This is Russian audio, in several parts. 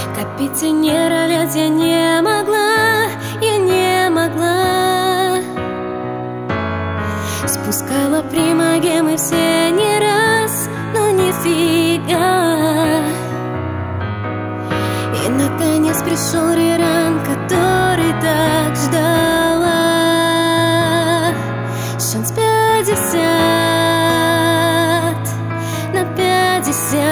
Кондиционера лет я не могла, я не могла. Спускала примагемы все не раз, но нифига. И наконец пришел реран, который так ждала. Шанс 50 на 50.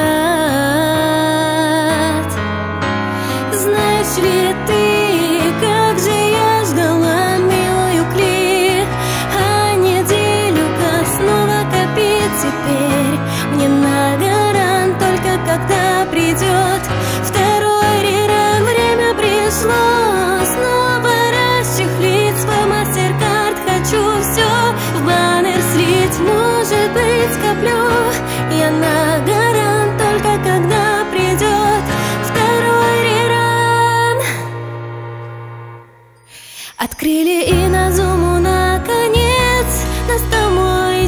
Знаешь ли ты, как же я ждала милую Кли, а неделю-ка снова копить теперь мне на гарант, только когда придет второй реран. Время пришло снова расчехлить свой мастер-карт. Хочу все в баннер слить, может быть скоплю я на гарант, только когда придет второй реран. Открыли и на зуму наконец настал мой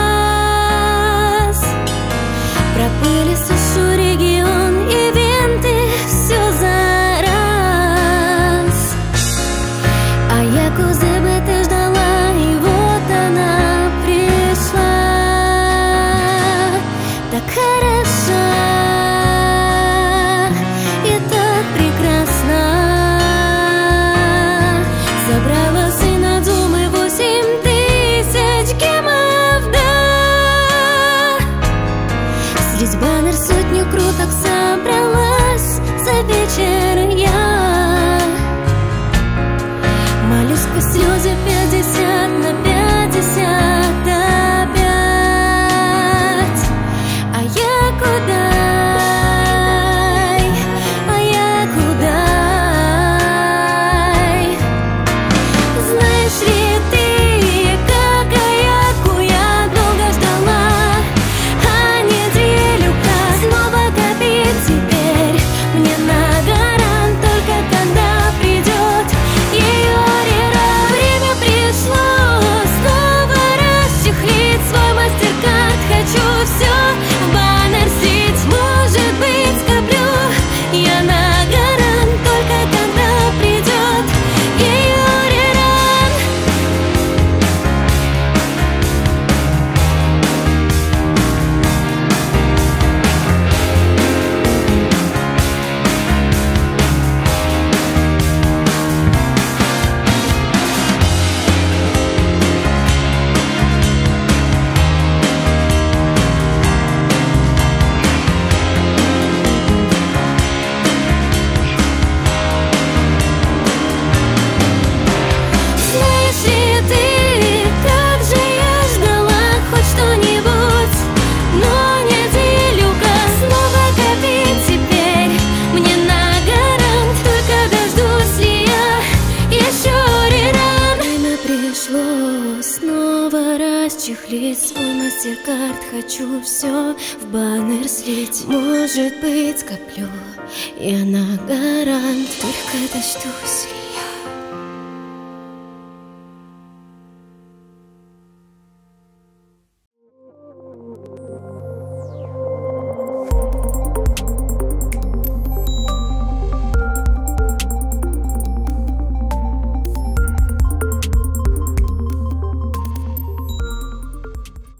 час. Проплыли сушу, регион, ивенты, все за раз. А я КУЗБТ ждала, и вот она пришла. Так хороша и так прекрасна. Забрала сына Думы 8000 гемов, да. Средь баннер сотню круток собралась за вечер я. Молюсь сквозь слезы 50 на 50 опять. А я куда? А я куда? Знаешь ли ты, какаяку я долго ждала, а неделю-ка снова копить теперь мне на гарант, только когда придет ее реран. Время пришло снова расчехлить свой мастер-карт. Хочу все в баннер слить, может быть скоплю я на гарант, только когда придет ее реран. Знаешь ли ты, как же я ждала хоть что-нибудь, но неделю-ка снова копить теперь мне на гарант, только дождусь ли я еще реран. Время пришло снова расчехлить свой мастер-карт. Хочу все в баннер слить, может быть скоплю я на гарант, только дождусь ли